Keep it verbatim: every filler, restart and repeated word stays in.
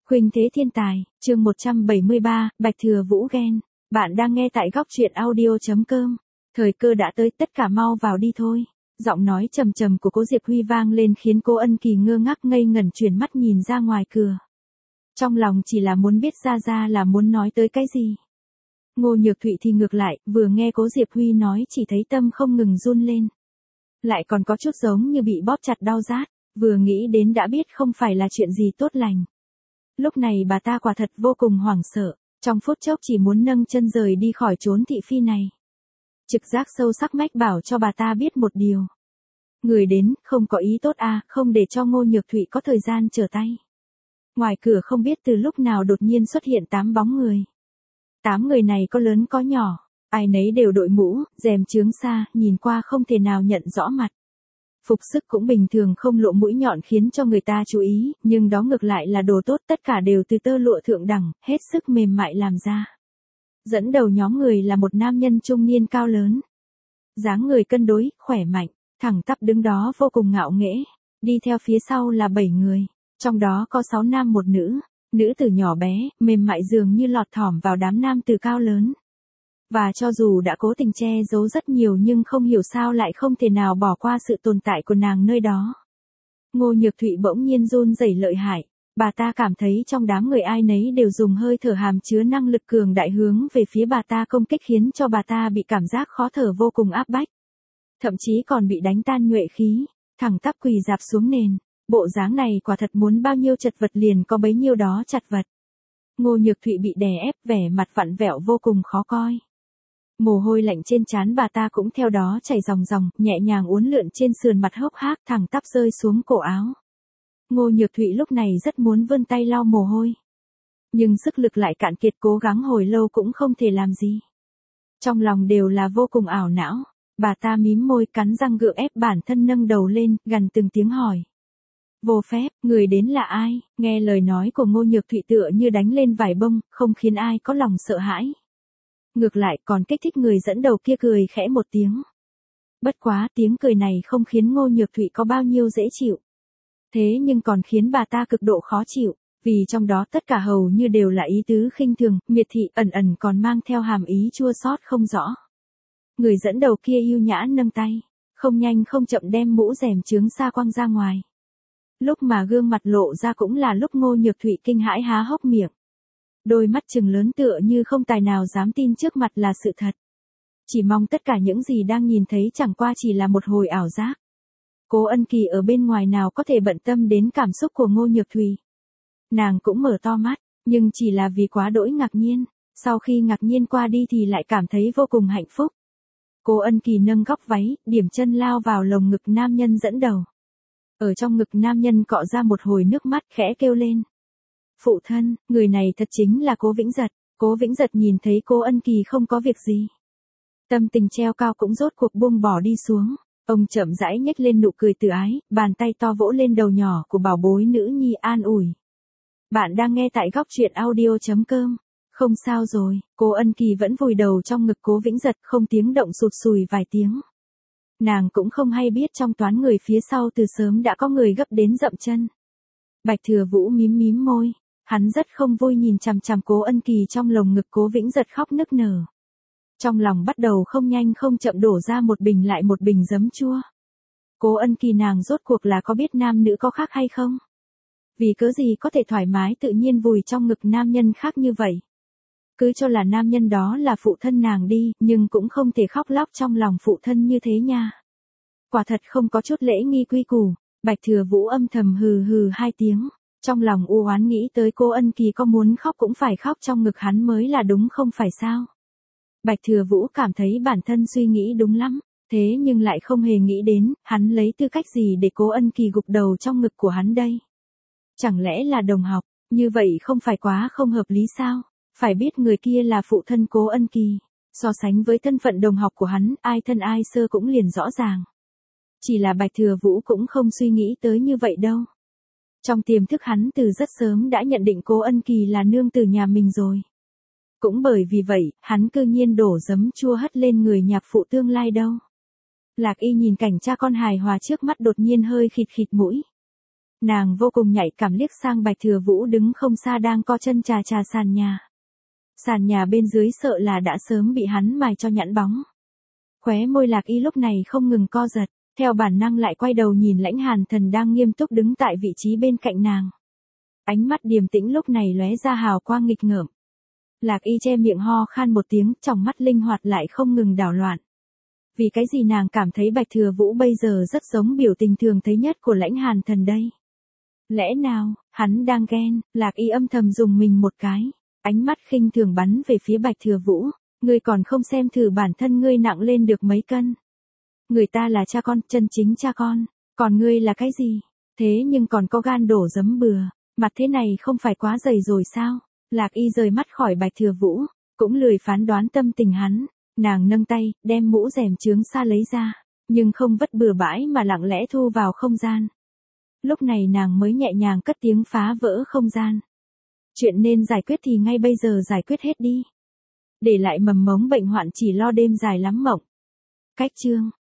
Khuynh thế thiên tài, chương một trăm bảy mươi ba, Bạch Thừa Vũ ghen. Bạn đang nghe tại góc truyện audio.com. Thời cơ đã tới, tất cả mau vào đi thôi. Giọng nói trầm trầm của Cố Diệp Huy vang lên khiến Cố Ân Kỳ ngơ ngác ngây ngẩn chuyển mắt nhìn ra ngoài cửa. Trong lòng chỉ là muốn biết ra ra là muốn nói tới cái gì. Ngô Nhược Thụy thì ngược lại, vừa nghe Cố Diệp Huy nói chỉ thấy tâm không ngừng run lên. Lại còn có chút giống như bị bóp chặt đau rát, vừa nghĩ đến đã biết không phải là chuyện gì tốt lành. Lúc này bà ta quả thật vô cùng hoảng sợ, trong phút chốc chỉ muốn nâng chân rời đi khỏi chốn thị phi này. Trực giác sâu sắc mách bảo cho bà ta biết một điều. Người đến, không có ý tốt à, không để cho Ngô Nhược Thụy có thời gian trở tay. Ngoài cửa không biết từ lúc nào đột nhiên xuất hiện tám bóng người. Tám người này có lớn có nhỏ, ai nấy đều đội mũ, rèm chướng xa, nhìn qua không thể nào nhận rõ mặt. Phục sức cũng bình thường không lộ mũi nhọn khiến cho người ta chú ý, nhưng đó ngược lại là đồ tốt, tất cả đều từ tơ lụa thượng đẳng, hết sức mềm mại làm ra. Dẫn đầu nhóm người là một nam nhân trung niên cao lớn. Dáng người cân đối, khỏe mạnh, thẳng tắp đứng đó vô cùng ngạo nghễ. Đi theo phía sau là bảy người, trong đó có sáu nam một nữ, nữ tử nhỏ bé, mềm mại dường như lọt thỏm vào đám nam tử cao lớn. Và cho dù đã cố tình che giấu rất nhiều nhưng không hiểu sao lại không thể nào bỏ qua sự tồn tại của nàng nơi đó. Ngô Nhược Thụy bỗng nhiên run rẩy lợi hại, bà ta cảm thấy trong đám người ai nấy đều dùng hơi thở hàm chứa năng lực cường đại hướng về phía bà ta công kích khiến cho bà ta bị cảm giác khó thở vô cùng áp bách. Thậm chí còn bị đánh tan nhuệ khí, thẳng tắp quỳ dạp xuống nền, bộ dáng này quả thật muốn bao nhiêu chật vật liền có bấy nhiêu đó chật vật. Ngô Nhược Thụy bị đè ép vẻ mặt vặn vẹo vô cùng khó coi. Mồ hôi lạnh trên trán bà ta cũng theo đó chảy ròng ròng, nhẹ nhàng uốn lượn trên sườn mặt hốc hác thẳng tắp rơi xuống cổ áo. Ngô Nhược Thụy lúc này rất muốn vươn tay lau mồ hôi. Nhưng sức lực lại cạn kiệt, cố gắng hồi lâu cũng không thể làm gì. Trong lòng đều là vô cùng ảo não, bà ta mím môi cắn răng gượng ép bản thân nâng đầu lên, gằn từng tiếng hỏi. Vô phép, người đến là ai? Nghe lời nói của Ngô Nhược Thụy tựa như đánh lên vải bông, không khiến ai có lòng sợ hãi. Ngược lại còn kích thích người dẫn đầu kia cười khẽ một tiếng. Bất quá tiếng cười này không khiến Ngô Nhược Thụy có bao nhiêu dễ chịu. Thế nhưng còn khiến bà ta cực độ khó chịu, vì trong đó tất cả hầu như đều là ý tứ khinh thường, miệt thị, ẩn ẩn còn mang theo hàm ý chua xót không rõ. Người dẫn đầu kia ưu nhã nâng tay, không nhanh không chậm đem mũ rèm chướng xa quăng ra ngoài. Lúc mà gương mặt lộ ra cũng là lúc Ngô Nhược Thụy kinh hãi há hốc miệng. Đôi mắt trừng lớn tựa như không tài nào dám tin trước mặt là sự thật. Chỉ mong tất cả những gì đang nhìn thấy chẳng qua chỉ là một hồi ảo giác. Cố Ân Kỳ ở bên ngoài nào có thể bận tâm đến cảm xúc của Ngô Nhược Thụy. Nàng cũng mở to mắt, nhưng chỉ là vì quá đỗi ngạc nhiên, sau khi ngạc nhiên qua đi thì lại cảm thấy vô cùng hạnh phúc. Cố Ân Kỳ nâng góc váy, điểm chân lao vào lồng ngực nam nhân dẫn đầu. Ở trong ngực nam nhân cọ ra một hồi nước mắt, khẽ kêu lên. Phụ thân, người này thật chính là Cố Vĩnh Giật. Cố Vĩnh Giật nhìn thấy Cố Ân Kỳ không có việc gì. Tâm tình treo cao cũng rốt cuộc buông bỏ đi xuống. Ông chậm rãi nhếch lên nụ cười từ ái, bàn tay to vỗ lên đầu nhỏ của bảo bối nữ nhi an ủi. Bạn đang nghe tại góc truyện audio.com. Không sao rồi, Cố Ân Kỳ vẫn vùi đầu trong ngực Cố Vĩnh Giật không tiếng động sụt sùi vài tiếng. Nàng cũng không hay biết trong toán người phía sau từ sớm đã có người gấp đến dậm chân. Bạch Thừa Vũ mím mím môi. Hắn rất không vui nhìn chằm chằm Cố Ân Kỳ trong lồng ngực Cố Vĩnh Giật khóc nức nở. Trong lòng bắt đầu không nhanh không chậm đổ ra một bình lại một bình giấm chua. Cố Ân Kỳ nàng rốt cuộc là có biết nam nữ có khác hay không? Vì cớ gì có thể thoải mái tự nhiên vùi trong ngực nam nhân khác như vậy? Cứ cho là nam nhân đó là phụ thân nàng đi, nhưng cũng không thể khóc lóc trong lòng phụ thân như thế nha. Quả thật không có chút lễ nghi quy củ. Bạch Thừa Vũ âm thầm hừ hừ hai tiếng. Trong lòng u oán nghĩ tới Cố Ân Kỳ có muốn khóc cũng phải khóc trong ngực hắn mới là đúng không phải sao. Bạch Thừa Vũ cảm thấy bản thân suy nghĩ đúng lắm, thế nhưng lại không hề nghĩ đến, hắn lấy tư cách gì để Cố Ân Kỳ gục đầu trong ngực của hắn đây. Chẳng lẽ là đồng học, như vậy không phải quá không hợp lý sao, phải biết người kia là phụ thân Cố Ân Kỳ, so sánh với thân phận đồng học của hắn, ai thân ai sơ cũng liền rõ ràng. Chỉ là Bạch Thừa Vũ cũng không suy nghĩ tới như vậy đâu. Trong tiềm thức hắn từ rất sớm đã nhận định Cố Ân Kỳ là nương tử nhà mình rồi. Cũng bởi vì vậy, hắn cư nhiên đổ giấm chua hất lên người nhạc phụ tương lai đâu. Lạc Y nhìn cảnh cha con hài hòa trước mắt đột nhiên hơi khịt khịt mũi. Nàng vô cùng nhạy cảm liếc sang Bạch Thừa Vũ đứng không xa đang co chân chà chà sàn nhà. Sàn nhà bên dưới sợ là đã sớm bị hắn mài cho nhẵn bóng. Khóe môi Lạc Y lúc này không ngừng co giật, theo bản năng lại quay đầu nhìn Lãnh Hàn Thần đang nghiêm túc đứng tại vị trí bên cạnh nàng. Ánh mắt điềm tĩnh lúc này lóe ra hào quang nghịch ngợm. Lạc Y che miệng ho khan một tiếng, trong mắt linh hoạt lại không ngừng đảo loạn. Vì cái gì nàng cảm thấy Bạch Thừa Vũ bây giờ rất giống biểu tình thường thấy nhất của Lãnh Hàn Thần đây? Lẽ nào, hắn đang ghen? Lạc Y âm thầm dùng mình một cái, ánh mắt khinh thường bắn về phía Bạch Thừa Vũ, ngươi còn không xem thử bản thân ngươi nặng lên được mấy cân. Người ta là cha con, chân chính cha con, còn ngươi là cái gì? Thế nhưng còn có gan đổ giấm bừa, mặt thế này không phải quá dày rồi sao? Lạc Y rời mắt khỏi Bạch Thừa Vũ, cũng lười phán đoán tâm tình hắn, nàng nâng tay, đem mũ rèm chướng xa lấy ra, nhưng không vứt bừa bãi mà lặng lẽ thu vào không gian. Lúc này nàng mới nhẹ nhàng cất tiếng phá vỡ không gian. Chuyện nên giải quyết thì ngay bây giờ giải quyết hết đi. Để lại mầm mống bệnh hoạn chỉ lo đêm dài lắm mộng. Cách chương